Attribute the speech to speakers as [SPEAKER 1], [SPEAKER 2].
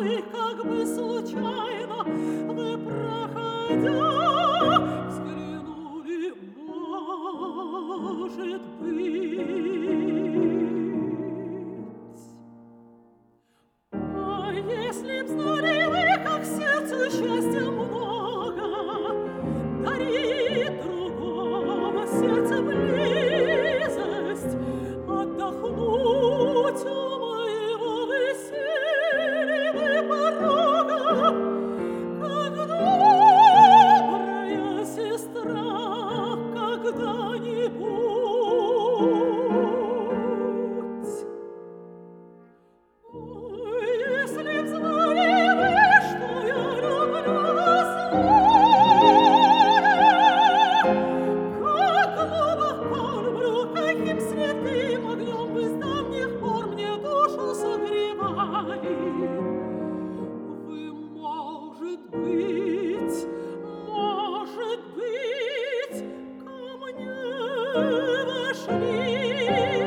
[SPEAKER 1] вы как бы случайно, вы проходя, взглянули, может быть. А если б знали вы, как сердцу счастья много, дарит другого сердца близость, отдохнуть у моего веселья порога, как добрая сестра когда-нибудь. Ой, если б знали вы, что я люблю вас, как глубоко люблю, каким святым огнем вы с давних пор мне душу согревали. Вы, может быть, ко мне вошли.